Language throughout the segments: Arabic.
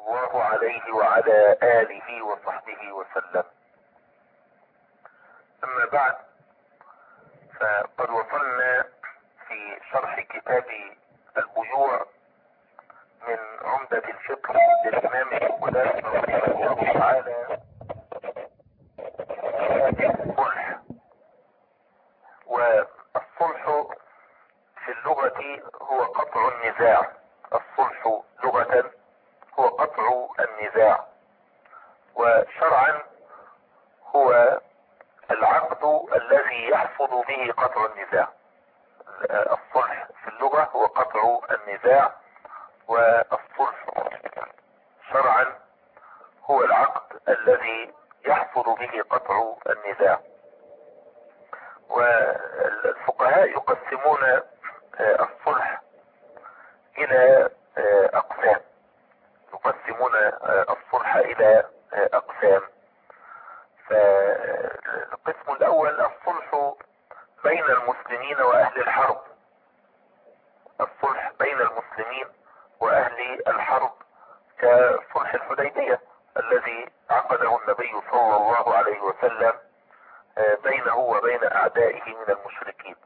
الله عليه وعلى آله وصحبه وسلم. أما بعد، فقد وصلنا في شرح كتاب البيوع من عمدة الفقه للإمام القدامى رحمه الله تعالى الصلح. والصلح في اللغة هو قطع النزاع. الصلح لغة هو قطع النزاع، وشرعا هو العقد الذي يحصل به قطع النزاع. الصلح في اللغة هو قطع النزاع، والصلح شرعا هو العقد الذي يحصل به قطع النزاع. والفقهاء يقسمون الصلح الى اقسام. فالقسم الاول الصلح بين المسلمين واهل الحرب. الصلح بين المسلمين واهل الحرب كصلح الحديبية الذي عقده النبي صلى الله عليه وسلم بينه وبين اعدائه من المشركين.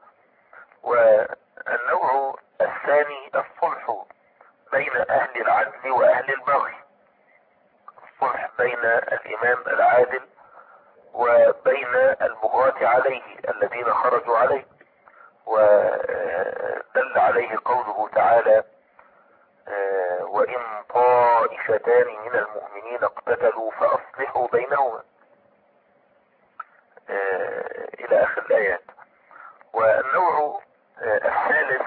والنوع الثاني الصلح بين اهل العدل واهل البغي. الصلح بين الامام العادل وبين البغاة عليه الذين خرجوا عليه، ودل عليه قوله تعالى: وإن طائفتان من المؤمنين اقتتلوا فأصلحوا بينهما، إلى آخر الآيات. والنوع الثالث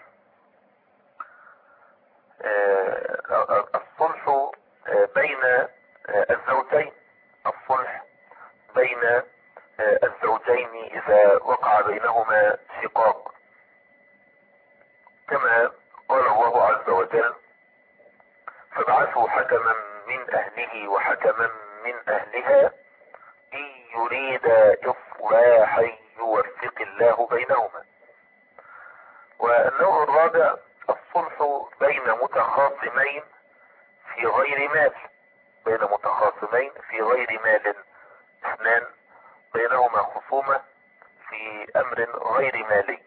الصلح بين الزوجين. الصلح بين الزوجين إذا وقع بينهما شقاق، كما قال الله عز وجل: فابعثوا حكما من أهله وحكما من أهلها إن يريدا إصلاحا يوفق الله بينهما. والنوع الرابع الصلح بين متخاصمين في غير مال. اثنان بينهما خصومة في امر غير مالي،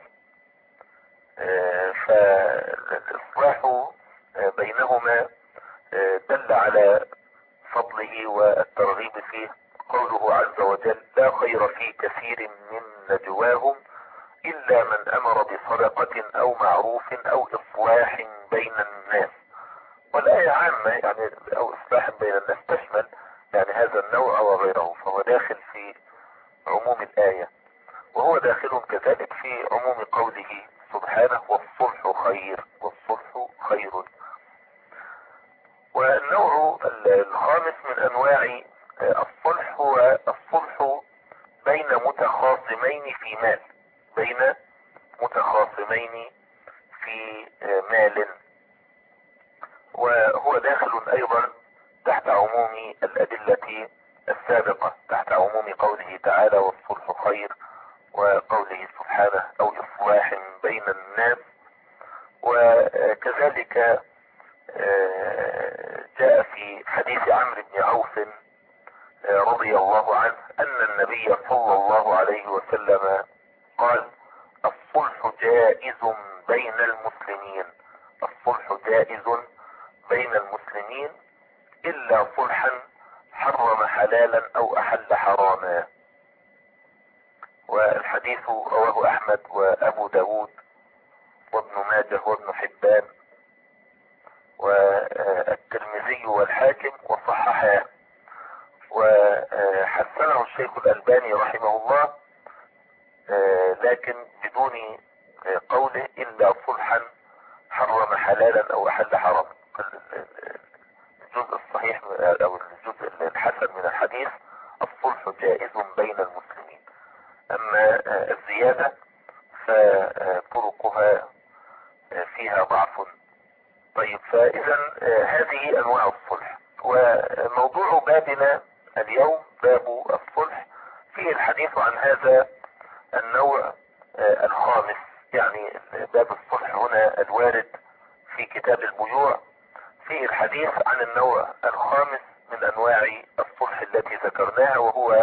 فالاصلاح بينهما دل على فضله والترغيب فيه. قوله عز وجل: لا خير في كثير من نجواهم الا من امر بصدقة او معروف او اصلاح بين الناس. والآية عامة، يعني او اصلاح بين الناس تشمل يعني هذا النوع وغيره، فهو داخل في عموم الآية، وهو داخل كذلك في عموم قوله سبحانه: والصلح خير. والنوع الخامس من انواع الصلح هو الصلح بين متخاصمين في مال، وهو داخل ايضا تحت عموم الادلة السابقة، تحت عموم قوله تعالى: والصلح خير، وقوله سبحانه: او اصلاح بين الناس. وكذلك جاء في حديث عمرو بن عوف رضي الله عنه ان النبي صلى الله عليه وسلم قال: الصلح جائز بين المسلمين الا صلحا حرم حلالا او احل حراما. والحديث رواه احمد وابو داود وابن ماجه وابن حبان والترمذي والحاكم وصححاه، وحسنه الشيخ الألباني رحمه الله، لكن بدون قوله إلا صلحا حرم حلالا أو أحل حراما. الجزء الصحيح أو الجزء الحسن من الحديث: الصلح جائز بين المسلمين. أما الزيادة فطرقها فيها ضعف. طيب، فإذا هذه أنواع الصلح. وموضوع بابنا اليوم باب الصلح فيه الحديث عن هذا النوع الخامس. يعني باب الصلح هنا الوارد في كتاب البيوع فيه الحديث عن النوع الخامس من انواع الصلح التي ذكرناها، وهو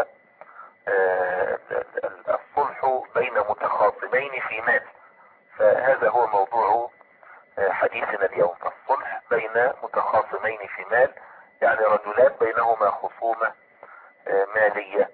الصلح بين متخاصمين في مال. فهذا هو موضوع حديثنا اليوم، الصلح بين متخاصمين في مال، يعني رجلان بينهما خصومة مالية،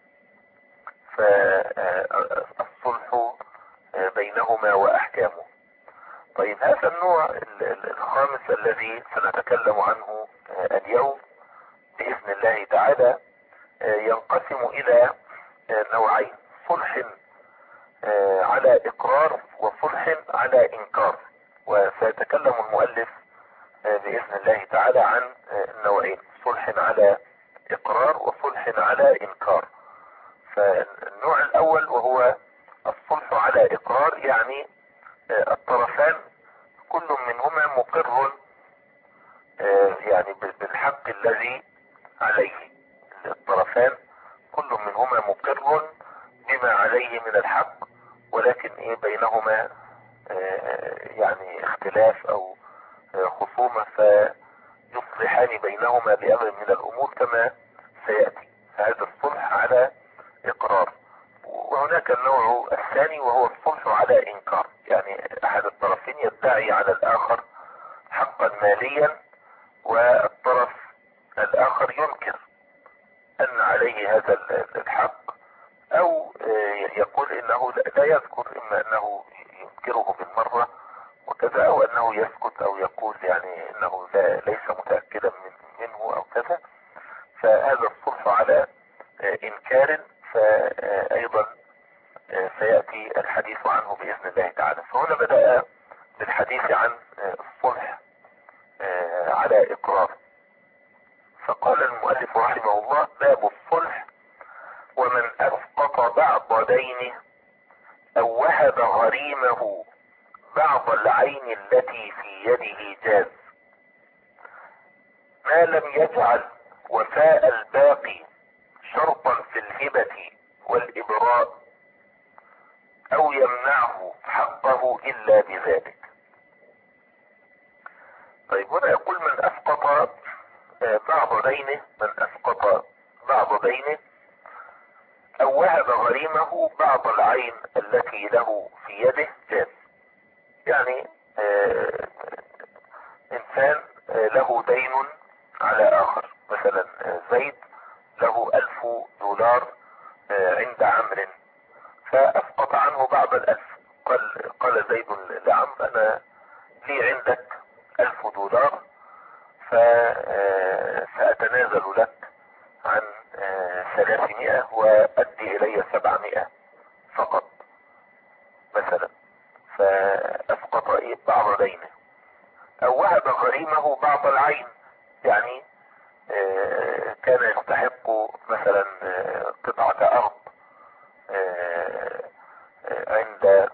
فالصلح بينهما واحكامه. طيب هذا النوع الخامس الذي سنتكلم عنه اليوم بإذن الله تعالى ينقسم إلى نوعين: صلح على إقرار وصلح على إنكار. وسيتكلم المؤلف بإذن الله تعالى عن النوعين: صلح على إقرار وصلح على إنكار. فالنوع الأول وهو الصلح على إقرار، يعني الطرفان كل منهما مقر يعني بالحق الذي عليه. الطرفان كل منهما مقر بما عليه من الحق، ولكن بينهما يعني اختلاف او خصومة، فيصلحان بينهما بأمر من الامور كما سيأتي. فهذا الصلح على اقرار. وهناك النوع الثاني وهو الصلح على انكار، يعني احد الطرفين يدعي على الاخر حقا ماليا، والطرف الاخر ينكر ان عليه هذا الحق، او يقول انه لا يذكر، اما انه ينكره بالمرة وكذا، او انه يسكت، او يقول يعني انه ليس متأكدا منه او كذا. فهذا الصلح على انكار، فايضا سيأتي الحديث عنه بإذن الله تعالى. فهنا بدأ بالحديث عن الصلح على إقرار. فقال المؤلف رحمه الله: باب الصلح: ومن أسقط بعض دينه أو وهب غريمه بعض العين التي في يده جاز، ما لم يجعل وفاء الباقي شرطا في الهبة والإبراء، أو يمنعه حقه إلا بذلك. طيب هنا يقول: من أسقط بعض دينه، من أسقط بعض دينه أو وهب غريمه بعض العين التي له في يده جاز. يعني إنسان له دين على آخر، مثلا زيد له $1000 عند عمرو، فأسقط عنه بعض الألف. قال زيد لعمرو: أنا لي عندك $1000، فسأتنازل لك عن 300 وأدي إلي 700 فقط مثلا. فأسقط بعض دينه. أو وهب غريمه بعض العين، يعني كان يستحق مثلا قطعة أرض عند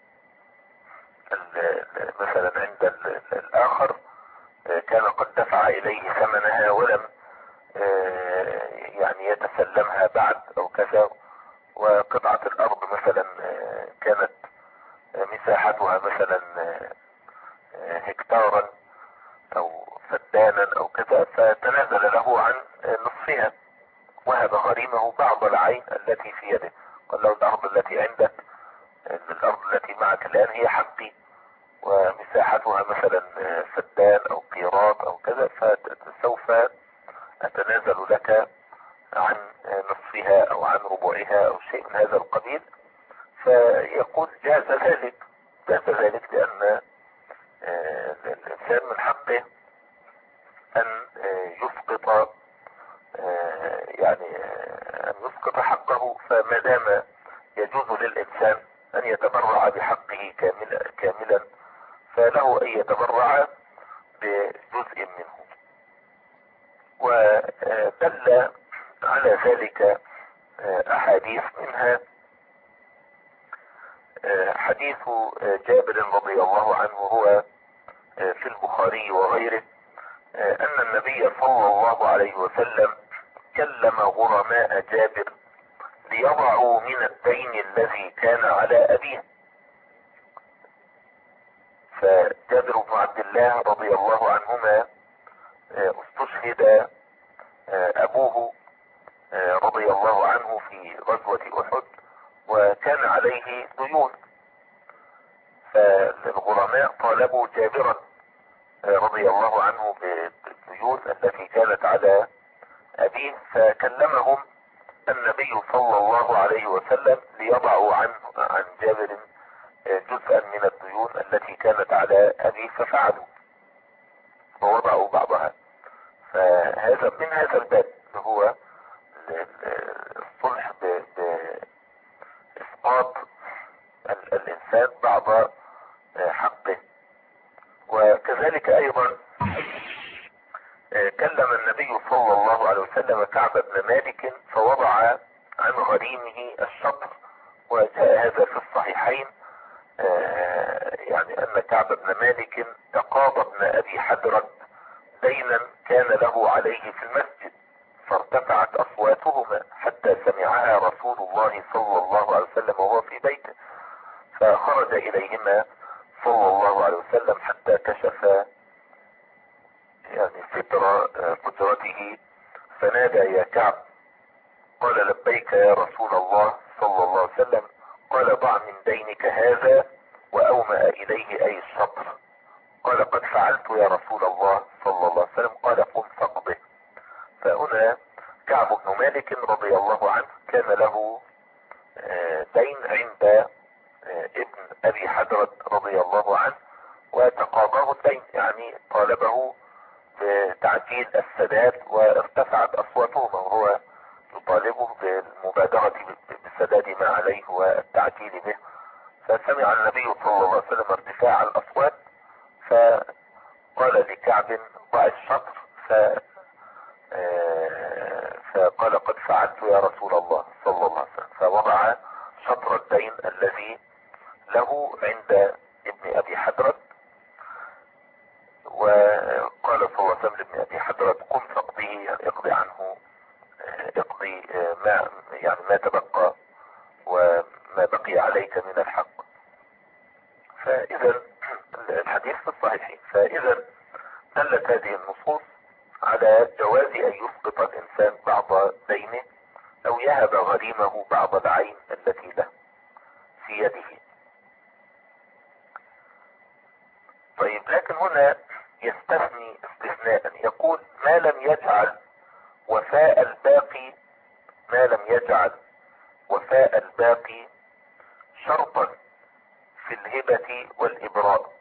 مثلا عند الآخر، كان قد دفع إليه ثمنها ولم يعني يتسلمها بعد أو كذا. وقطعة الأرض مثلا كانت مساحتها مثلا هكتارا أو فدانا أو كذا، فتنازل له عن نصفها. وهب غريمه بعض العين التي في يده. قال له: الأرض التي عندك، الأرض التي معك الآن هي حقي، ومساحتها مثلا فدان أو قيراط أو كذا، فسوف أتنازل لك عن نصفها أو عن ربعها أو شيء من هذا القبيل. فيقول: جاز ذلك، جاز ذلك، لأن الإنسان من حقه أن يسقط يعني أن يسقط حقه. فما دام يجوز للإنسان أن يتبرع بحقه كاملا، فله أن يتبرع بجزء منه. ودل على ذلك أحاديث، منها حديث جابر رضي الله عنه، هو في البخاري وغيره، أن النبي صلى الله عليه وسلم كلم غرماء جابر ليضعوا من الدين الذي كان على أبيه. فجابر بن عبد الله رضي الله عنهما استشهد ابوه رضي الله عنه في غزوة احد، وكان عليه ديون، فالغرماء طالبوا جابرا رضي الله عنه بالديون التي كانت على ابيه، فكلمهم النبي صلى الله عليه وسلم ليضعوا عن جابر جزءا من الديون التي كانت على ابيه، ففعلوا ووضعوا بعضها. فهذا من هذا الباب اللي هو الصلح بإسقاط الإنسان بعض حقه. وكذلك أيضا كلم النبي صلى الله عليه وسلم كعب بن مالك فوضع عن غريمه الشطر، وجاء هذا في الصحيحين يعني أن كعب بن مالك تقاضى ابن أبي حدرد دينا كان له عليه في المسجد، فارتفعت أصواتهما حتى سمعها رسول الله صلى الله عليه وسلم وهو في بيته، فخرج إليهما صلى الله عليه وسلم حتى كشف يعني ستر حجرته، فنادى يا كعب، قال لبيك يا رسول الله صلى الله عليه وسلم، قال ضع من دينك هذا، وأومأ إليه أي الشطر، قال قد فعلت يا رسول الله صلى الله عليه وسلم، قال قم فاقضه. فهنا كعب بن مالك رضي الله عنه كان له دين عند ابن ابي حدرد رضي الله عنه، وتقاضاه الدين، يعني طالبه بتعجيل السداد، وارتفعت اصواتهما وهو يطالبه بالمبادرة بالسداد ما عليه والتعجيل به. فسمع النبي صلى الله عليه وسلم ارتفاع الاصوات، فقال لكعب ضع الشطر، فقال قد فعلت يا رسول الله صلى الله عليه وسلم، فوضع شطر الدين الذي له عند ابن ابي حدرد، وقال صلى الله عليه وسلم لابن ابي حدرد قم فاقضيه، يعني اقضي عنه، اقضي ما تبقى وما بقي عليك من الحق. فاذا الحديث في الصحيحين، فاذا دلت هذه النصوص على جواز ان يسقط الانسان بعض دينه او يهب غريمه بعض العين التي له في يده. طيب، لكن هنا يستثني استثناء، يقول ما لم يجعل وفاء الباقي شرطا في الهبة والإبراء.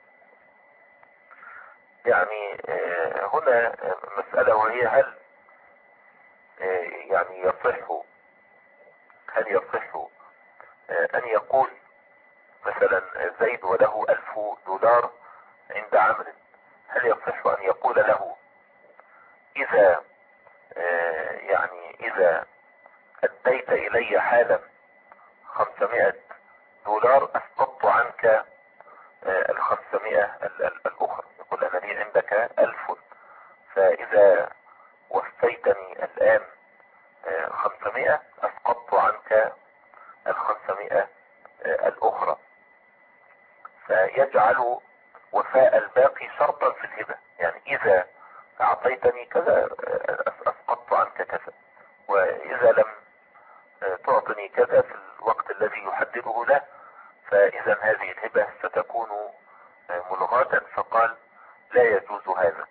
يعني هنا مسألة، وهي هل يعني يصح أن يقول مثلا زيد وله $1000 عند عمرو، هل يصح أن يقول له إذا أديت إلي حالا $500 أسقطت عنك ال500 الأخرى؟ يقول أنا لي عندك 1000، فإذا وفيتني الآن 500 أسقطت عنك ال500 الأخرى، فيجعل وفاء الباقي شرطا في الهبة، يعني إذا أعطيتني كذا أسقطت عنك كذا، وإذا لم تعطني كذا في الوقت الذي يحدده له فإذا هذه الهبة ستكون ملغاة. فقال لا يجوز هذا،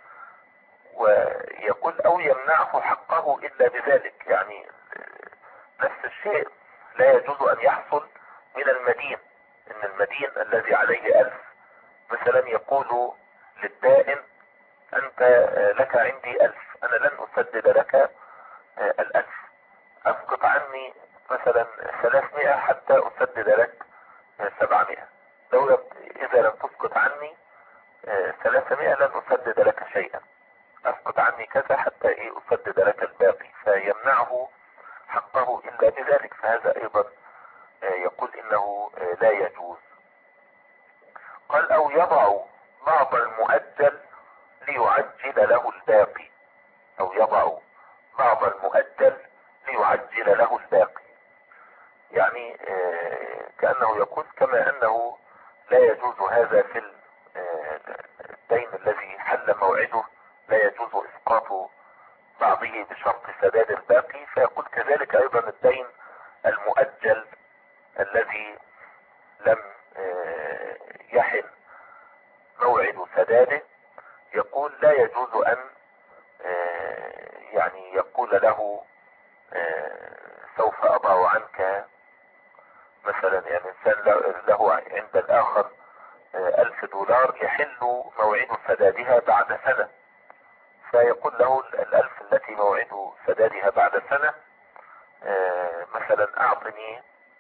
ويقول أو يمنعه حقه إلا بذلك، يعني نفس الشيء لا يجوز أن يحصل من المدين، إن المدين الذي عليه 1000 مثلا يقول للدائن أنت لك عندي 1000، أنا لن أسدد لك 1000، أسقط عني مثلا 300 حتى أسدد لك 700. إذا لم تسقط عني 300 لن أسدد لك شيئا، أسقط عني كذا حتى أسدد لك الباقي، فيمنعه حقه إلا بذلك. فهذا أيضا يقول إنه لا يجوز. قال أو يضع بعض المؤجل ليعجل له الباقي، أو يضع بعض المؤجل ليعجل له الباقي، يعني كأنه يقول كما أنه لا يجوز هذا في الدين الذي حل موعده، لا لا يجوز اسقاط بعضه بشرط سداد الباقي، فيقول كذلك ايضا الدين المؤجل الذي لم يحن موعد سداده، يقول لا يجوز ان يعني يقول له سوف اضع عنك مثلا، يعني انسان له عند الاخر $1000 يحل موعد سدادها بعد سنة، فيقول له ال1000 التي موعد سدادها بعد سنة مثلا اعطني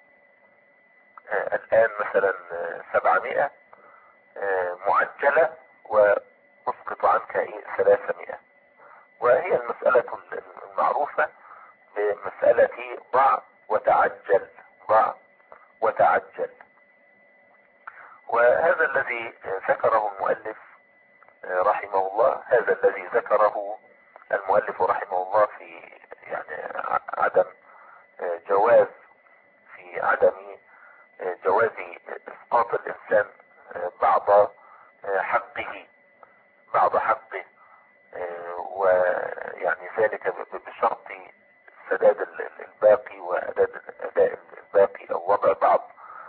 الان مثلا 700 معجلة واسقط عنك 300. وهي المسألة المعروفة بمسألة ضع وتعجل، ضع وتعجل. وهذا الذي ذكره المؤلف رحمه الله، هذا الذي ذكره المؤلف رحمه الله في يعني عدم جواز، في عدم جواز اسقاط الانسان بعض حقه، بعض حقه، ويعني ذلك بشرط سداد الباقي واداء الباقي او وضع بعض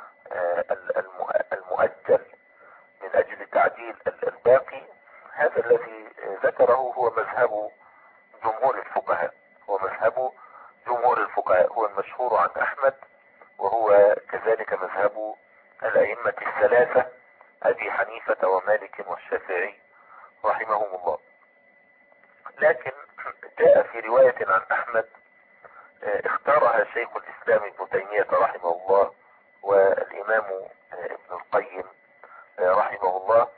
المؤجل من اجل تعديل الباقي. هذا الذي ذكره هو مذهب جمهور الفقهاء، هو مذهب جمهور الفقهاء، هو المشهور عن احمد، وهو كذلك مذهب الائمة الثلاثة ابي حنيفة ومالك والشافعي رحمهم الله. لكن جاء في رواية عن احمد اختارها شيخ الاسلام ابن تيمية رحمه الله والامام ابن القيم رحمه الله،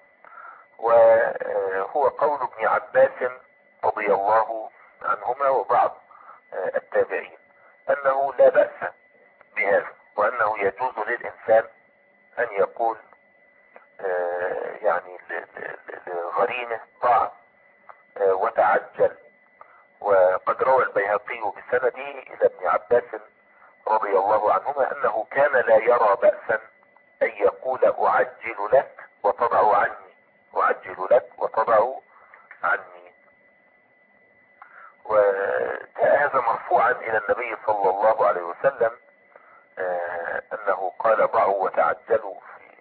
وهو قول ابن عباس رضي الله عنهما وبعض التابعين انه لا بأس بهذا، وانه يجوز للانسان ان يقول يعني لغريمه ضع وتعجل. وقد روى البيهقي بسنده الى ابن عباس رضي الله عنهما انه كان لا يرى بأسا ان يقول اعجل لك وتضع عني، اعجل لك وتضع عني. وجاء هذا مرفوعا الى النبي صلى الله عليه وسلم انه قال ضعوا وتعجلوا،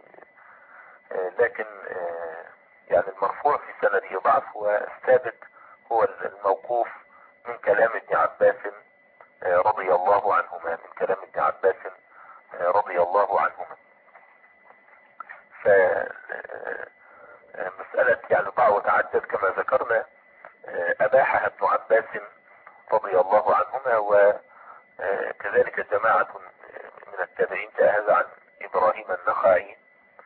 لكن يعني المرفوع في سنده ضعف، والثابت هو الموقوف من كلام ابن عباس رضي الله عنهما، من كلام ابن عباس رضي الله عنهما. فمسألة يعني ضع وتعجل كما ذكرنا اباحها ابن عباس رضي الله عنهما، وكذلك جماعة من التابعين. جاء هذا عن ابراهيم النخعي،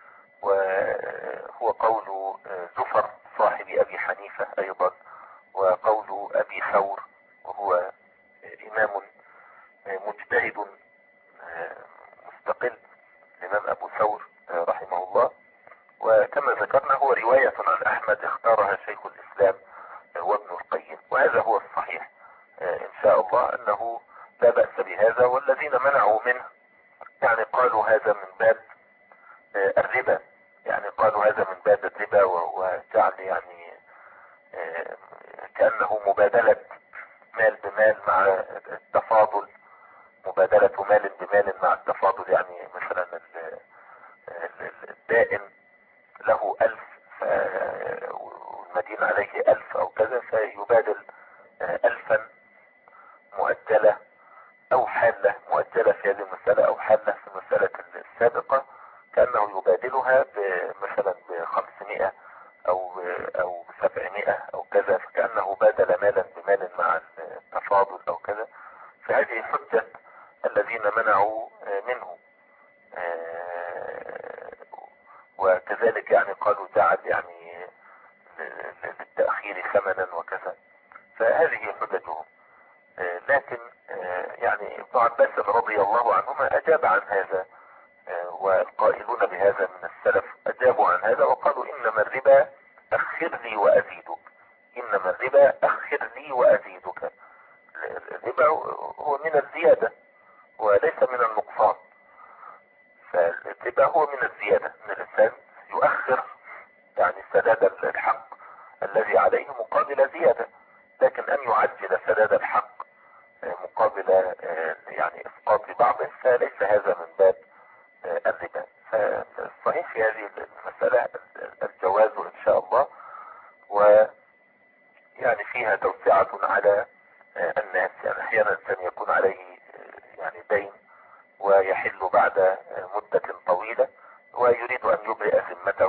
وهو قول زفر صاحب ابي حنيفة ايضا، وقول ابي ثور وهو امام مجتهد مستقل، الامام ابو ثور رحمه الله. وكما ذكرنا هو رواية عن احمد اختارها شيخ الاسلام وابن القيم، وهذا هو الصحيح ان شاء الله انه لا بأس بهذا. والذين منعوا منه يعني قالوا هذا من باب الربا، يعني قالوا هذا من باب الربا، وجعل يعني كأنه مبادلة مال بمال مع التفاضل، مبادلة مال بمال مع التفاضل. يعني مثلا الدائن له 1000 والمدين عليه 1000 او كذا، فيبادل 1000 مؤجلة او حالة، مؤجلة في هذه المسألة او حالة في المسألة السابقة، كأنه يبادلها مثلا ب500 او ب700 او كذا، فكأنه بادل مالا بمال مع التفاضل او كذا. فهذه حجة الذين منعوا منه. وكذلك يعني قالوا جعل يعني للتأخير ثمنا وكذا، فهذه حجتهم. لكن يعني ابن عباس رضي الله عنهما اجاب عن هذا، والقائلون بهذا من السلف اجابوا عن هذا وقالوا انما الربا اخر لي وازيدك، انما الربا اخر لي وازيدك. الربا هو من الزيادة وليس من النقصان، فالربا هو من الزيادة، ان الانسان يؤخر يعني سداد الحق الذي عليه مقابل زيادة، لكن أن يعجل سداد الحق مقابل يعني إسقاط بعضه فليس هذا من باب الربا. فالصحيح في هذه المسألة الجواز إن شاء الله، ويعني فيها توسعة على الناس. يعني أحيانا الإنسان يكون عليه يعني دين ويحل بعد مدة طويلة ويريد أن يبرئ ذمته،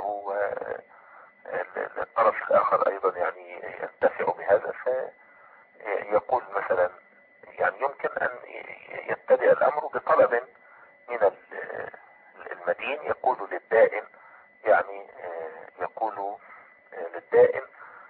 والطرف الآخر أيضا يعني ينتفع بهذا، فيقول مثلا يعني يمكن أن يبتدئ الأمر بطلب من المدين يقول للدائن، يعني يقول للدائن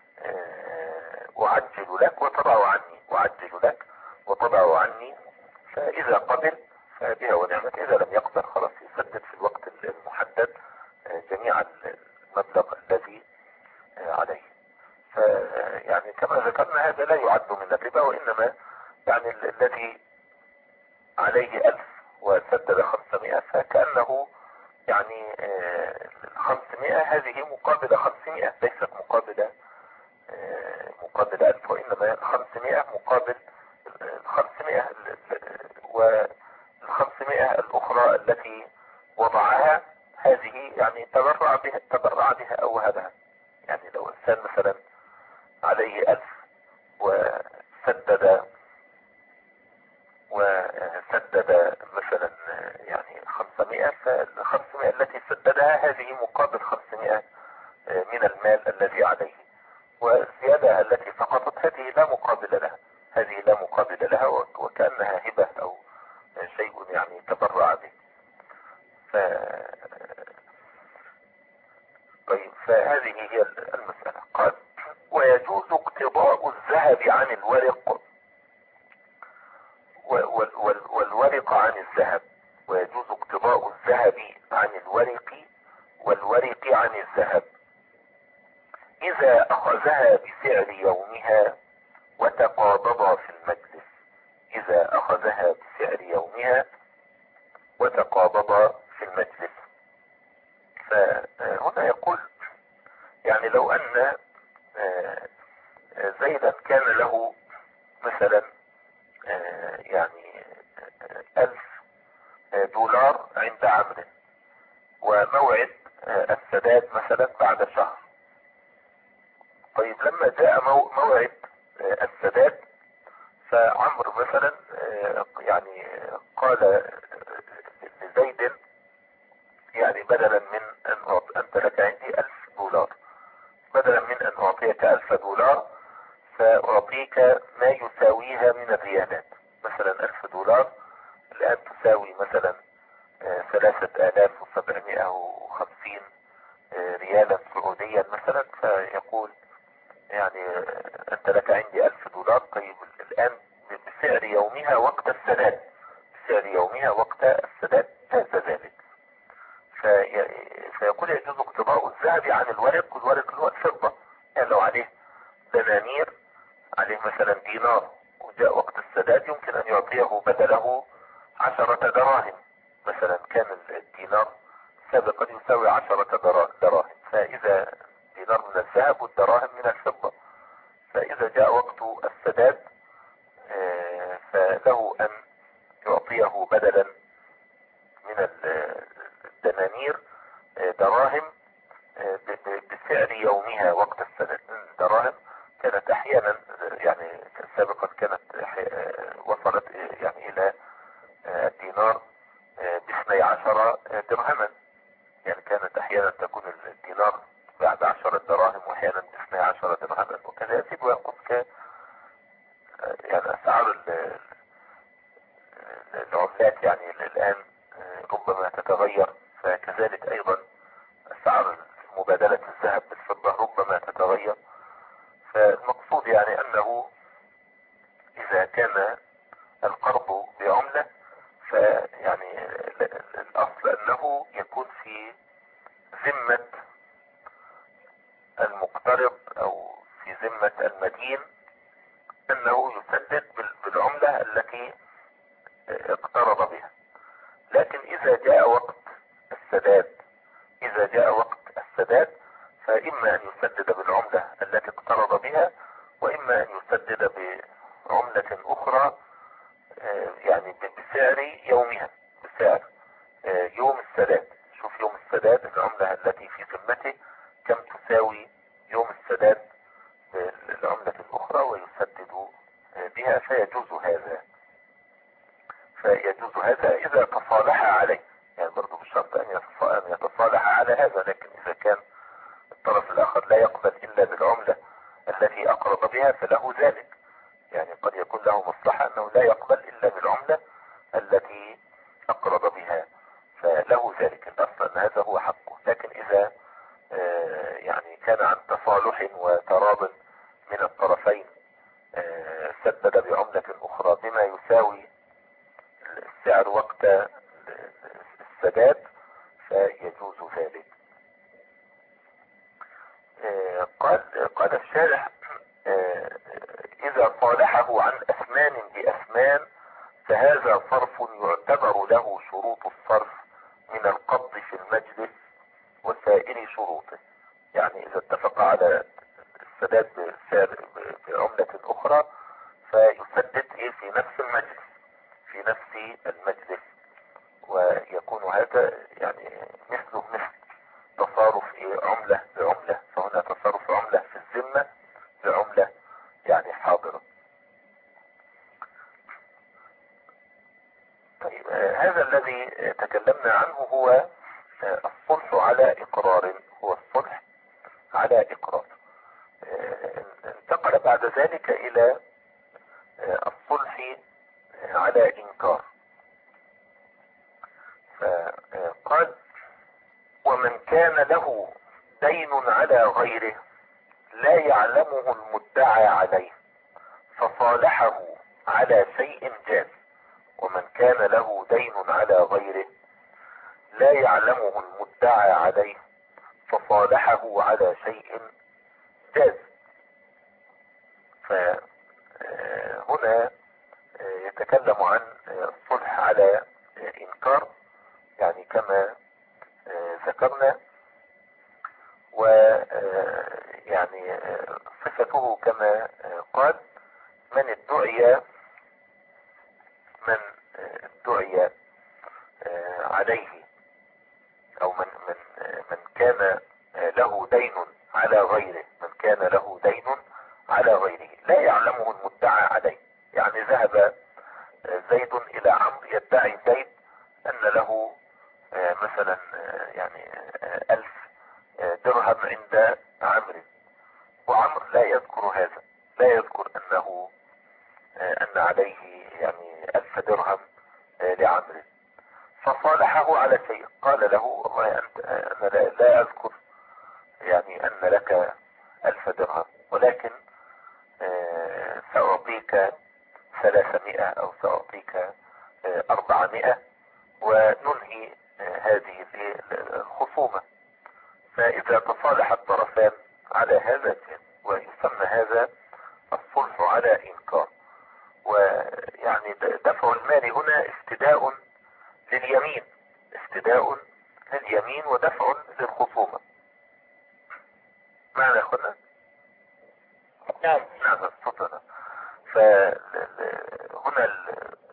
أعجل لك وتضع عني، أعجل لك وتضع عني، فإذا قبل فبها ونعمت، إذا لم يقبل خلاص يسدد في الوقت المحدد جميع المبلغ الذي عليه. فيعني كما ذكرنا هذا لا يعد من الربا، وإنما يعني الذي عليه 1000 وسدد 500 فكأنه يعني 500 هذه مقابل 500 ليست مقابل 1000، وإنما 500 مقابل 500، وال500 الأخرى التي وضعها هذه يعني تبرع بها أو وهبها. يعني لو إنسان مثلا عليه 1000 وسدد مثلا يعني 500، فال500 التي سددها هذه مقابل 500 من المال الذي عليه، والزيادة التي سقطت هذه لا مقابل لها، هذه لا مقابل لها، وكأنها هبة أو شيء يعني تبرع به. طيب، فهذه هي المسألة. قال ويجوز اقتضاء الذهب عن الورق والورق عن الذهب، ويجوز اقتضاء الذهب عن الورق والورق عن الذهب إذا أخذها بسعر يومها وتقابضا في المجلس، إذا أخذها بسعر يومها وتقابضا في المجلس. فهنا يقول يعني لو أن زيدا كان له مثلا يعني 1000 دولار عند عمرو، وموعد السداد مثلا بعد شهر. طيب لما جاء موعد السداد فعمرو مثلا يعني قال لزيد يعني بدلا من أنت لك عندي 1000 دولار، بدلا من أن أعطيك 1000 دولار سأعطيك ما يساويها من الريالات. مثلا 1000 دولار الآن تساوي مثلا 3750 ريالا سعوديا مثلا، فيقول يعني أنت لك عندي 1000 دولار. طيب الآن بسعر يومها وقت السداد، بسعر يومها وقت السداد جاز ذلك. فيقول يجوز اقتضاء الذهب عن الورق، والورق اللي هو الفضة. يعني لو عليه دنانير، عليه مثلا دينار، وجاء وقت السداد يمكن أن يعطيه بدله 10 دراهم مثلا، كان الدينار سابقا يساوي 10 دراهم، فإذا دينار من الذهب والدراهم من الفضة، فإذا جاء وقت السداد فله أن يعطيه بدلا من الدنانير دراهم بسعر يومها وقت السداد. الدراهم كانت أحيانا يعني سابقا كانت وصلت يعني إلى الدينار ب12 درهما، يعني كانت أحيانا تكون الدينار بعد 10 دراهم، وأحيانا ب12 درهما، وكذا يزيد وينقص يعني أسعار العملات يعني الآن ربما تتغير، فكذلك أيضا أسعار مبادلة الذهب بالفضة ربما تتغير. فالمقصود يعني أنه إذا كان القرض بعملة فيعني الأصل أنه يكون في ذمة المقترض أو في ذمة المدين أنه يسدد بالعملة التي اقترض بها. لكن إذا جاء وقت السداد فإما أن يسدد بالعملة التي اقترض بها، وإما أن يسدد بعملة أخرى يعني بسعر يومها، بسعر يوم السداد. شوف يوم السداد العملة التي في ذمته كم تساوي يوم السداد بالعملة الأخرى ويسدد بها، فيجوز هذا إذا تصالح عليه. يعني برضو بشرط أن يتصالح على هذا، لكن إذا كان الطرف الآخر لا يقبل إلا بالعملة التي أقرض بها فله ذلك. يعني قد يكون له مصلحة أنه لا يقبل إلا بالعملة التي أقرض بها، فله ذلك. الأصل أن هذا هو حقه. لكن إذا يعني كان عن تصالح وتراض من الطرفين، سدد بعملة أخرى بما يساوي السعر وقت السداد فيجوز ذلك. قال الشارح إذا صالحه عن أثمان بأثمان فهذا صرف يعتبر له شروط الصرف من القبض في المجلس وسائر شروطه. يعني إذا اتفق على السداد بعملة أخرى فيسدد في نفس المجلس، ويكون هذا يعني مثله مثل تصارف عملة بعملة، فهنا تصرف عملة في الذمة بعملة يعني حاضرة. طيب هذا الذي تكلمنا عنه هو الصلح على إقرار، انتقل بعد ذلك إلى الصلح على إنكار. فقال ومن كان له دين على غيره لا يعلمه المدعى عليه فصالحه على شيء جاز. ومن كان له دين على غيره لا يعلمه المدعى عليه فصالحه على شيء جاز. فهنا يتكلم عن الصلح على إنكار، يعني كما ذكرنا، ويعني صفته كما قال من ادعي عليه، او من كان له دين على غيره، لا يعلمه المدعى عليه. يعني ذهب زيد الى عمرو يدعي زيد ان له مثلا يعني 1000 درهم عند عمرو، وعمرو لا يذكر هذا، لا يذكر انه ان عليه يعني 1000 درهم لعمرو، فصالحه على شيء. قال له والله انا لا اذكر يعني ان لك 1000 درهم، ولكن سأعطيك 300 او سأعطيك 400 وننهي هذه الخصومة. فإذا تصالح الطرفان على هذا ويسمى هذا الصلح على إنكار. ويعني دفع المال هنا افتداء لليمين ودفع للخصومة. معنى أخونا؟ نعم الصدر. فهنا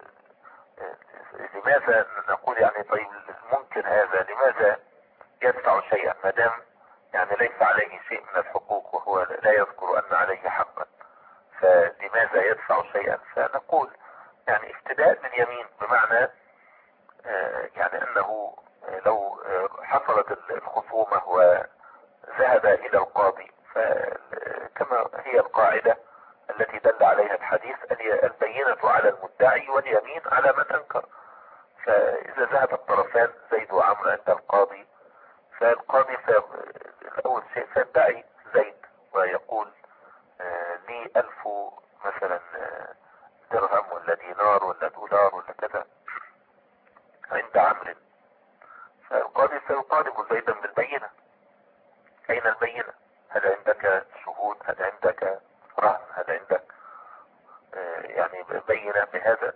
لماذا نقول يعني طيب ممكن هذا لماذا يدفع شيئا ما دام يعني ليس عليه شيء من الحقوق وهو لا يذكر ان عليه حقا، فلماذا يدفع شيئا؟ فنقول يعني افتداء باليمين، بمعنى يعني انه لو حصلت الخصومة وذهب الى القاضي، فكما هي القاعدة التي دل عليها الحديث البينة على المدعي واليمين على من انكر. فاذا ذهب الطرفان زيد وعمرو عند القاضي، فالقاضي اول شيء سيدعي زيد ويقول لي 1000 مثلا درهم ولا دينار ولا دولار ولا كذا عند عمرو، فالقاضي سيطالب زيدا بالبينة. اين البينة؟ هل عندك شهود؟ هل عندك رهن؟ هل عندك يعني بينة بهذا؟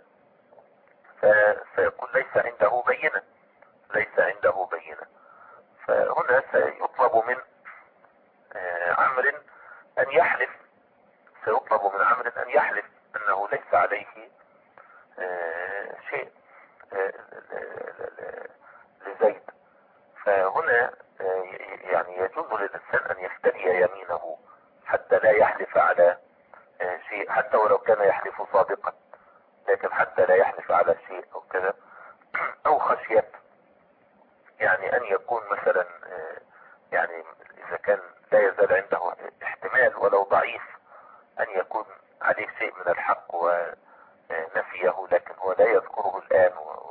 فيقول ليس عنده بينة. فهنا سيطلب من أن يحلف أنه ليس عليه شيء لزيد. فهنا يعني يجوز للإنسان أن يفتري يمينه حتى لا يحلف على شيء، حتى ولو كان يحلف صادقا، لكن حتى لا يحلف على شيء أو كذا، أو خشية يعني أن يكون مثلا يعني إذا كان لا يزال عنده احتمال ولو ضعيف أن يكون عليه شيء من الحق ونفيه، لكن هو لا يذكره الآن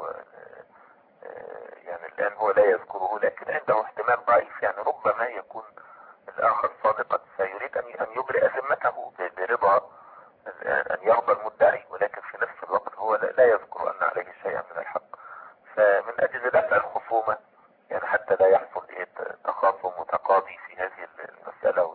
يعني الآن هو لا يذكره، لكن عنده احتمال ضعيف، يعني ربما يكون الآخر صادقا فيريد أن يبرئ ذمته برضا أن يرضى المدعي، ولكن في نفس الوقت هو لا يذكر أن عليه شيئا من الحق. فمن أجل دفع الخصومة يعني حتى لا يحصل تخاصم متقاضي في هذه المسألة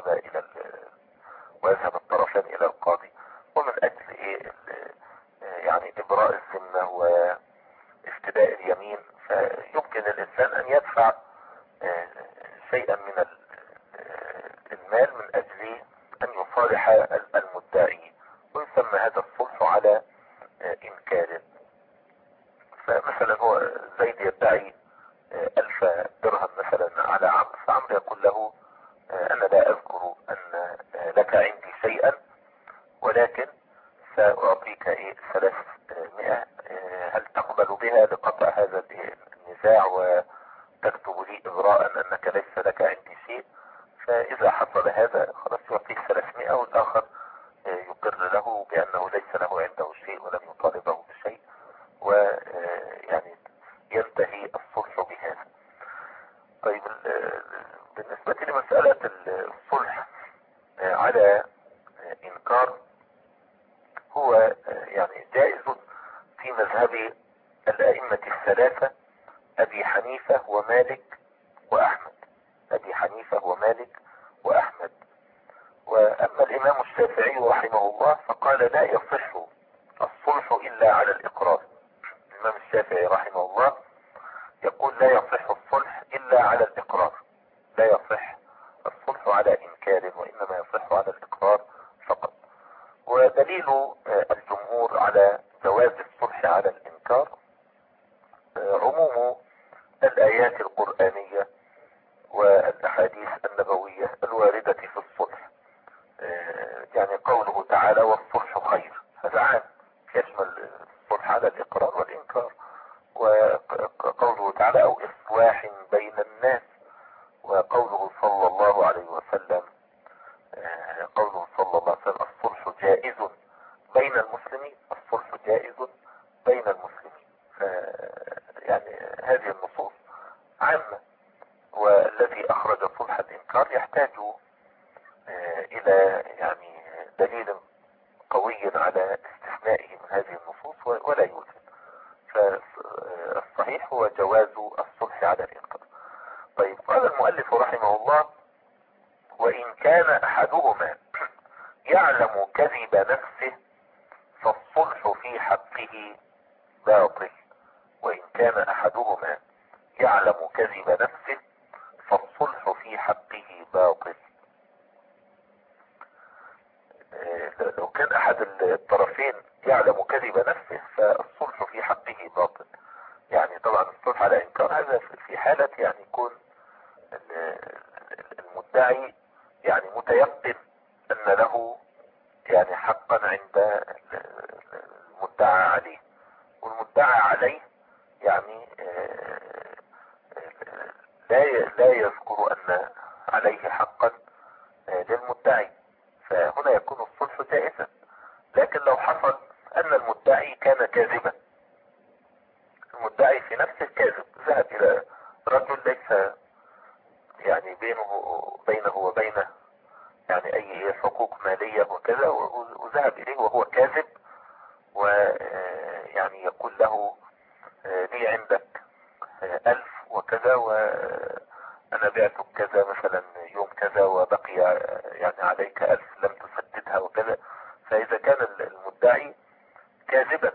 ويذهب الطرفان إلى القاضي، ومن أجل يعني إبراء الذمة وافتداء اليمين، فيمكن الإنسان أن يدفع شيئا من المال من أجل أن يصالح المدعي، ويسمى هذا الصلح على إنكاره. فمثلا هو زيد يدعي 1000 درهم مثلا على عمرو، فعمرو يقول له أنا لا أذكر أن لك عندي شيئا، ولكن سأعطيك 300، هل تقبل بها لقطع هذا النزاع وتكتب لي إبراء أنك ليس لك عندي شيء؟ فإذا حصل هذا خلاص يعطيك 300، والآخر يقر له بأنه ليس له عنده شيء ولم يطالبه بشيء، ويعني ينتهي الصلح بهذا. طيب بالنسبة لمسألة الصلح على إنكار، هو يعني جائز في مذهب الأئمة الثلاثة أبي حنيفة ومالك وأحمد، أبي حنيفة ومالك وأحمد. وأما الإمام الشافعي رحمه الله فقال لا يصح الصلح إلا على الإقرار. الإمام الشافعي رحمه الله يقول لا يصح الصلح إلا على الإقرار، لا يصح الصلح على إنكار، وإنما يصح على الإقرار فقط. ودليل الجمهور على جواز الصلح على الإنكار عموم الآيات القرآنية والأحاديث النبوية الواردة في الصلح. يعني قوله تعالى والصلح خير، هذا عام يشمل الصلح على الإقرار والإنكار. وقوله تعالى أو إصلاح بين الناس، وقوله صلى الله عليه وسلم الصلح جائز بين المسلمين، الصلح جائز بين المسلمين. يعني هذه النصوص عامة، والذي أخرج صلح الإنكار يحتاج إلى يعني دليل قوي على استثنائه من هذه النصوص، ولا يوجد. فالصحيح هو جواز الصلح على الإنكار. طيب قال المؤلف رحمه الله وإن كان أحدهما يعلم كذب نفسه فالصلح في حقه باطل. وإن كان أحدهما يعلم كذب نفسه فالصلح في حقه باطل. لو كان أحد الطرفين يعلم كذب نفسه فالصلح في حقه باطل. يعني طبعا الصلح على إنكار هذا في حالة يعني يكون المدعي يعني متيقن أن له يعني حقا عند المدعى عليه، والمدعى عليه يعني لا يذكر أن عليه حقا للمدعي، فهنا يكون الصلح جائزا. لكن لو حصل أن المدعي كان كاذبا، المدعي في نفسه كاذب، ذهب إلى رجل ليس يعني بينه وبينه يعني أي حقوق مالية وكذا، وذهب إليه وهو كاذب، ويعني يقول له لي عندك 1000 وكذا، وأنا بعتك كذا مثلا يوم كذا، وبقي يعني عليك 1000 لم تسددها وكذا. فإذا كان المدعي كاذبا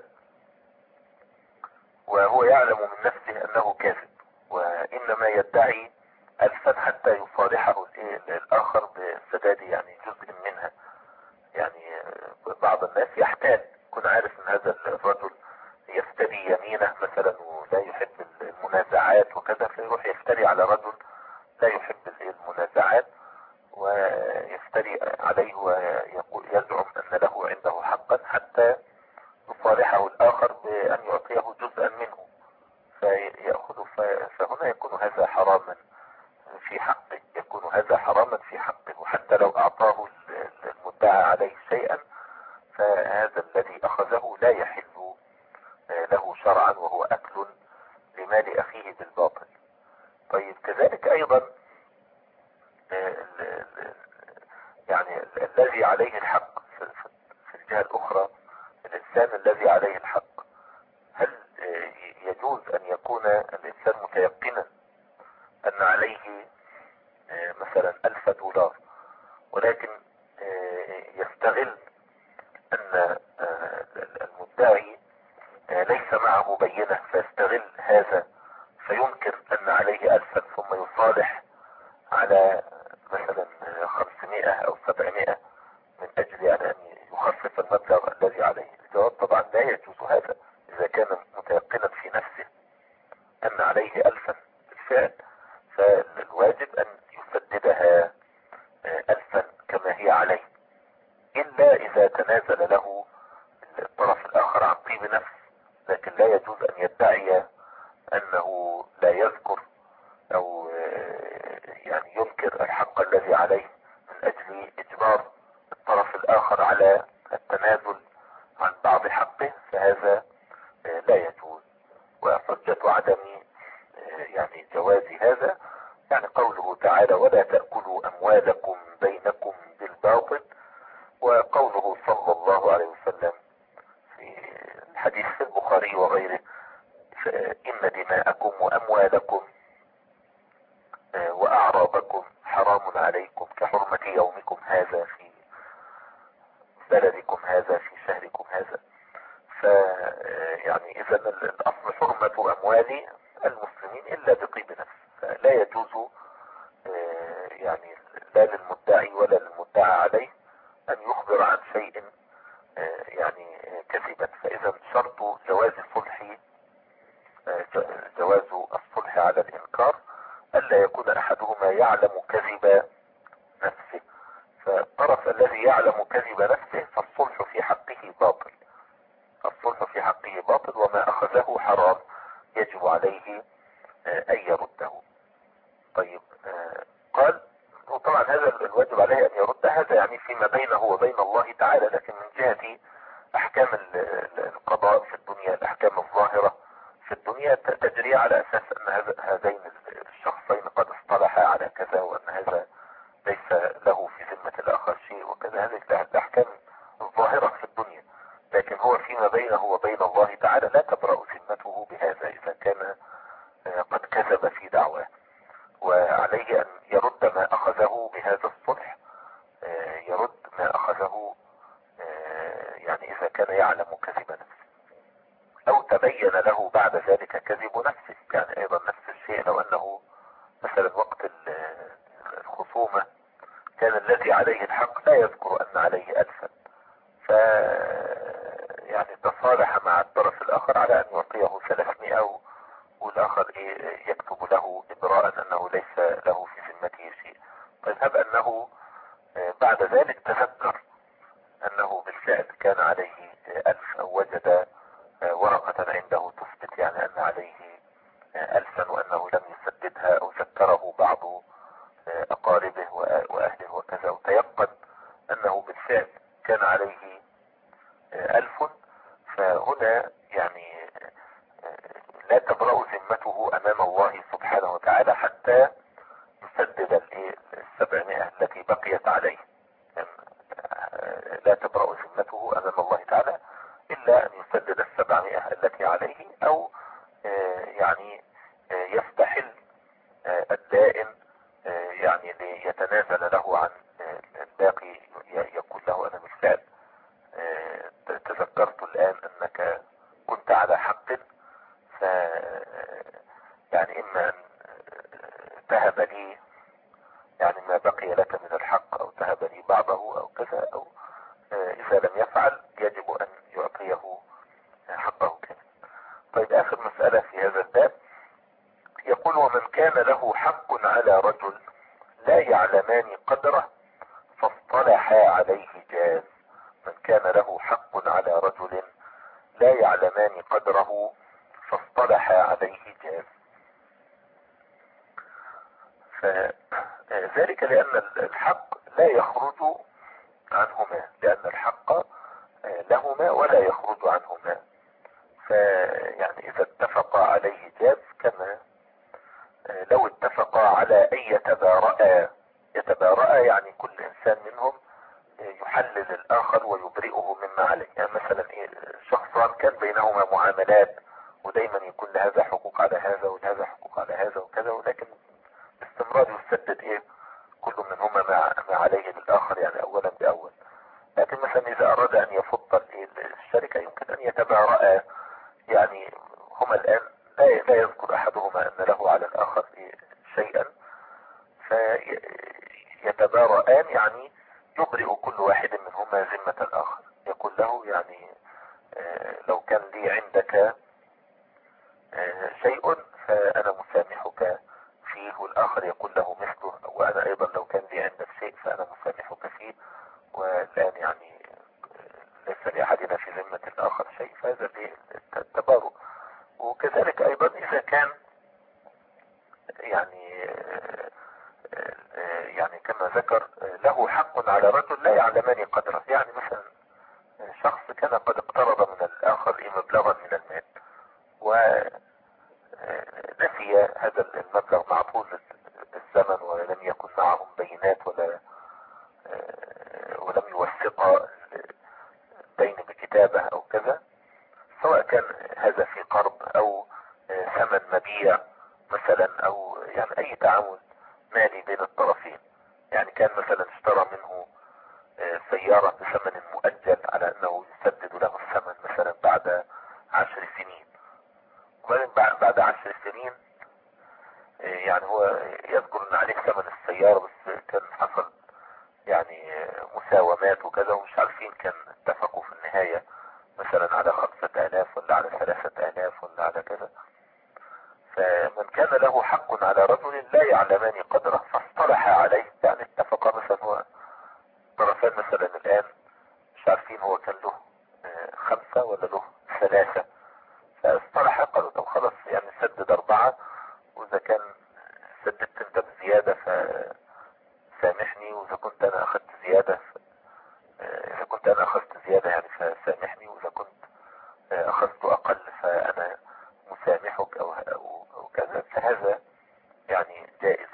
وهو يعلم من نفسه أنه كاذب، وإنما يدعي 1000 حتى يصالحه الآخر بسداد يعني جزء منها، يعني بعض الناس يحتال، يكون عارف ان هذا الرجل يفتري يمينه مثلا ولا يحب المنازعات وكذا، فيروح يفتري على رجل لا يحب المنازعات ويفتري عليه ويقول يزعم ان له عنده حقا حتى يصالحه الاخر بان يعطيه جزءا منه فيأخذ. فهنا يكون هذا حراما في حقه، يكون هذا حراما في حقه، وحتى لو اعطاه المدعى عليه شيئا فهذا الذي اخذه لا يحل له شرعا، وهو اكل لمال اخيه بالباطل. طيب كذلك ايضا يعني الذي عليه الحق في الجهة الاخرى، الانسان الذي عليه الحق، هل يجوز ان يكون الانسان متيقنا ان عليه مثلا $1000 ولكن يستغل ان المدعي ليس معه بينة، فيستغل هذا فينكر ان عليه 1000 ثم يصالح على مثلا 500 او 700 من اجل يعني ان يخفف المبلغ الذي عليه؟ الجواب طبعا لا يجوز هذا. اذا كان متيقنا في نفسه ان عليه 1000 بالفعل فالواجب ان يسددها 1000 كما هي عليه، الا اذا تنازل له الطرف الاخر عن طيب نفس، لكن لا يجوز ان يدعي انه لا يذكر او يعني ينكر الحق الذي عليه من اجل اجبار الطرف الاخر على التنازل عن بعض حقه، فهذا لا يجوز. وحجة عدم يعني جواز هذا يعني قوله تعالى ولا تأكلوا اموالكم بينكم بالباطل، وقوله صلى الله عليه وسلم في الحديث في البخاري وغيره إن دماءكم وأموالكم وأعراضكم حرام عليكم كحرمة يومكم هذا في بلدكم هذا في شهركم هذا. يعني إذا الأصل حرمة أموال المسلمين إلا بطيب نفس، فلا يجوز يعني لا للمدعي ولا للمدعى عليه أن يخبر عن شيء يعني كذبا. فإذا شرط جواز الصلح جواز الصلح على الإنكار ألا يكون أحدهما يعلم كذب نفسه، فالطرف الذي يعلم كذب نفسه فالصلح في حقه باطل، الصلح في حقه باطل وما أخذه حرام يجب عليه أن يرده. طيب قال وطبعا هذا الواجب عليه أن يرد، هذا يعني فيما بينه وبين الله تعالى، لكن من جهة أحكام القضاء في الدنيا، الأحكام الظاهرة في الدنيا تجري على أساس أن هذين الشخصين قد اصطلحا على كذا، وأن هذا ليس له في ذمة الآخر شيء وكذا، هذه الأحكام الظاهرة في الدنيا. لكن هو فيما بينه وبين الله تعالى لا تبرأ ذمته بهذا إذا كان قد كذب في دعواه، وعليه أن يرد ما أخذه بهذا الصلح، يرد ما أخذه يعني إذا كان يعلم كذب نفسه أو تبين له بعد ذلك كذب نفسه. يعني أيضا نفس الشيء لو أنه مثلا وقت الخصومة كان الذي عليه الحق لا يذكر أن عليه 1000 ف يعني تصالح مع الطرف الآخر على أن يعطيه 300 والآخر يكتب له إبراء أنه ليس له في ذمته شيء. طيب هب أنه بعد ذلك تذكر أنه بالفعل كان عليه 1000 أو وجد ورقة عنده تثبت يعني أن عليه 1000 وأنه لم يسددها، أو ذكره بعض أقاربه وأهله وكذا، وتيقن أنه بالفعل كان عليه 1000، فهنا يعني لا تبرأ ذمته أمام الله سبحانه وتعالى حتى يسدد 700 التي بقيت عليه. يعني لا تبرأ ذمته أمام الله تعالى إلا أن يسدد 700 التي عليه، أو يعني يستحل الدائن يعني ليتنازل له عن الباقي، يقول له أنا بالفعل تذكرت الآن أنك كنت على حق، ف يعني إما أن تهب لي يعني ما بقي لك من الحق، أو تهب لي بعضه أو كذا، أو إذا لم يفعل كان له حق على رجل لا يعلمان قدره فاصطلح عليه جاز. فذلك لأن الحق لا يخرج عنهما، لأن الحق لهما ولا يخرج عنهما. فيعني إذا اتفقا عليه جاز، كما لو اتفقا على أن يتبارأ يعني كل إنسان منهم يحلل الآخر ويبرئه مما عليه. يعني مثلا شخصان كان بينهما معاملات، ودايما يكون لهذا حقوق على هذا ولهذا حقوق على هذا وكذا، ولكن باستمرار يسدد كل منهما ما عليه للآخر، يعني أولا بأول. لكن مثلا إذا أراد أن يفضل الشركة يمكن أن يتبارأ، يعني هما الآن لا يذكر أحدهما أن له على الآخر شيئا، فيتبارآن يعني يبرئ كل واحد منهما ذمة الآخر. يقول له يعني لو كان لي عندك شيء فأنا مسامحك فيه، والآخر يقول له مثله، وأنا أيضا لو كان لي عندك شيء فأنا مسامحك فيه، والآن يعني ليس لأحدنا في ذمة الآخر شيء، فهذا التبارؤ. وكذلك أيضا إذا كان يعني كما ذكر له حق على رجل لا يعلمان قدره، يعني مثلا شخص كان قد اقترض من الآخر مبلغا من المال، ونسي هذا المبلغ مع طول الزمن، ولم يكن معهم بينات ولم يوثق الدين بكتابة أو كذا، سواء كان هذا في قرض أو ثمن مبيع مثلا، أو يعني أي تعامل مالي بين الطرفين. يعني كان مثلا اشترى منه سيارة بثمن مؤجل على أنه يسدد له الثمن مثلا بعد 10 سنين، وبعدين بعد 10 سنين يعني هو يذكر أن عليه ثمن السيارة، بس كان حصل يعني مساومات وكذا، ومش عارفين كان اتفقوا في النهاية مثلا على 5000 ولا على 3000 ولا على كذا. فمن كان له حق على رجل لا يعلمان قدره فاصطلح عليه، يعني اتفق مثلا هو طرفان مثلا الآن مش عارفين هو كان له 5 ولا له 3، فاصطلح قالوا طب خلاص يعني سدد 4، واذا كان سددت انت بزيادة فسامحني، واذا كنت انا اخذت زيادة يعني فسامحني، واذا كنت اخذت اقل فانا مسامحك او كذا، فهذا يعني جائز،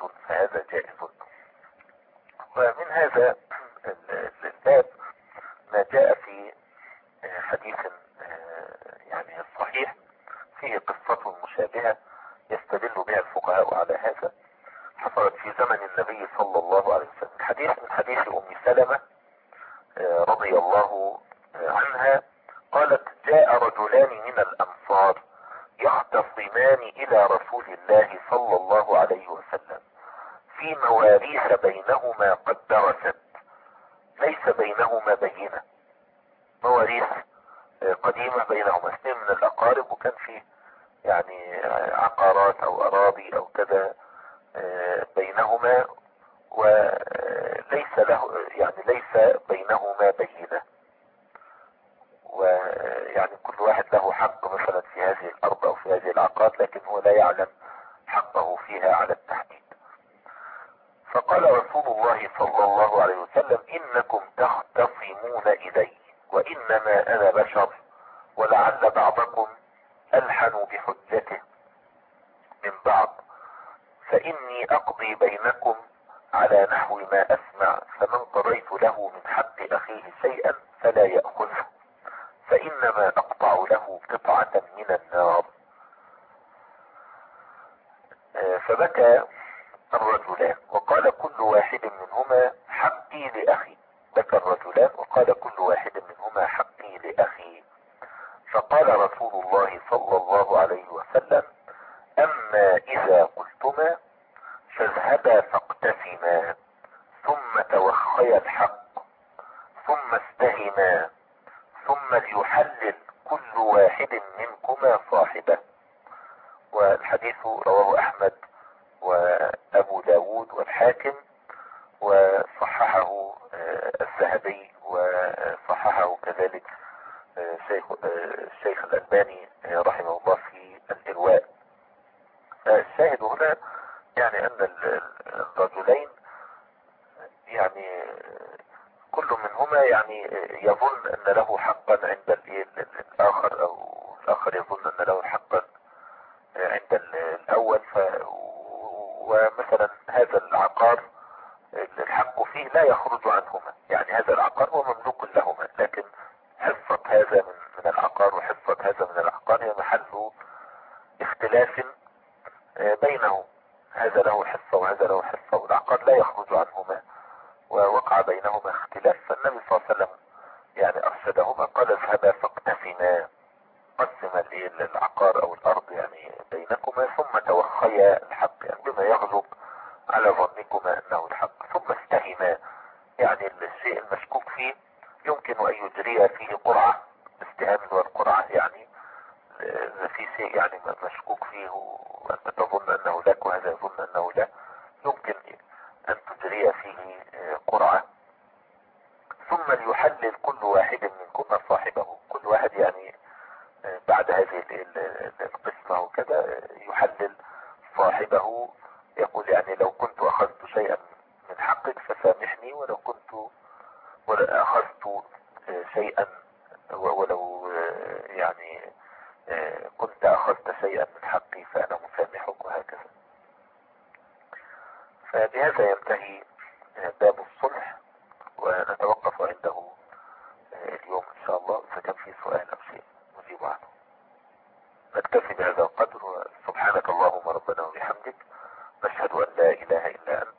ومن هذا الباب ما جاء في حديث يعني الصحيح فيه قصة مشابهة يستدل بها الفقهاء على هذا، حصلت في زمن النبي صلى الله عليه وسلم. حديث من حديث أم سلمة رضي الله عنها قالت: جاء رجلان من الأنصار يختصمان إلى رسول الله صلى الله عليه وسلم في مواريث بينهما قد درست، ليس بينهما بينة، مواريث قديمة بينهما، اثنين من الأقارب، وكان فيه يعني عقارات أو أراضي أو كذا بينهما، وليس ليس بينهما بينة، ويعني كل واحد له حق مثلا في هذه الأرض أو في هذه العقار، لكن هو لا يعلم حقه فيها على التحديد. فقال رسول الله صلى الله عليه وسلم: إنكم تختصمون إلي، وإنما أنا بشر، ولعل بعضكم ألحن بحجته من بعض، فإني أقضي بينكم على نحو ما أسمع، فمن قضيت له من حق أخيه شيئا فلا يأخذه، فإنما أقطع له قطعة من النار. فبكى الرجلان وقال كل واحد منهما: حقي لأخي. بكى الرجلان وقال كل واحد منهما: حقي لأخي. فقال رسول الله صلى الله عليه وسلم: أما إذا قلتما فاذهبا فاقتسما، ثم توخيا الحق، ثم استهما، ثم ليحلل كل واحد منكما صاحبه. والحديث رواه أحمد وأبو داود والحاكم، وصححه الذهبي وصححه كذلك الشيخ الألباني رحمه الله في الإرواء. الشاهد هنا يعني أن الرجلين يعني كل منهما يعني يظن أن له حقا عند الآخر، أو الآخر يظن أن له حقا عند الأول. ومثلا هذا العقار الحق فيه لا يخرج عنهما، يعني هذا العقار هو مملوك لهما، لكن حصة هذا من العقار وحصة هذا من العقار هي محل اختلاف بينهم، هذا له حصة وهذا له حصة، والعقار لا يخرج عنهما ووقع بينهما اختلاف. فالنبي صلى الله عليه وسلم يعني أرشدهما، قال اذهبا فاقتسما، قسم العقار أو الأرض يعني بينكما، ثم توخيا الحق يعني بما يغلب على ظنكما أنه الحق، ثم استهما، يعني الشيء المشكوك فيه يمكن أن يجري فيه قرعة، استهام والقرعة يعني إذا في شيء يعني مشكوك فيه وأنت تظن أنه لك وهذا يظن أنه لا، يمكن أن تجري فيه قرعة، ثم ليحلل كل واحد منكم صاحبه، كل واحد يعني بعد هذه القسمة وكذا يحلل صاحبه، يقول يعني لو كنت أخذت شيئا من حقك فسامحني، ولو كنت أخذت شيئا ولو يعني كنت أخذت شيئا من حقي فأنا مسامحك، وهكذا. فبهذا ينتهي باب الصلح، ونتوقف عنده اليوم إن شاء الله. إذا كان في سؤال أو شيء نجيب عنه. نكتفي بهذا القدر، وسبحانك اللهم ربنا وبحمدك، نشهد أن لا إله إلا أنت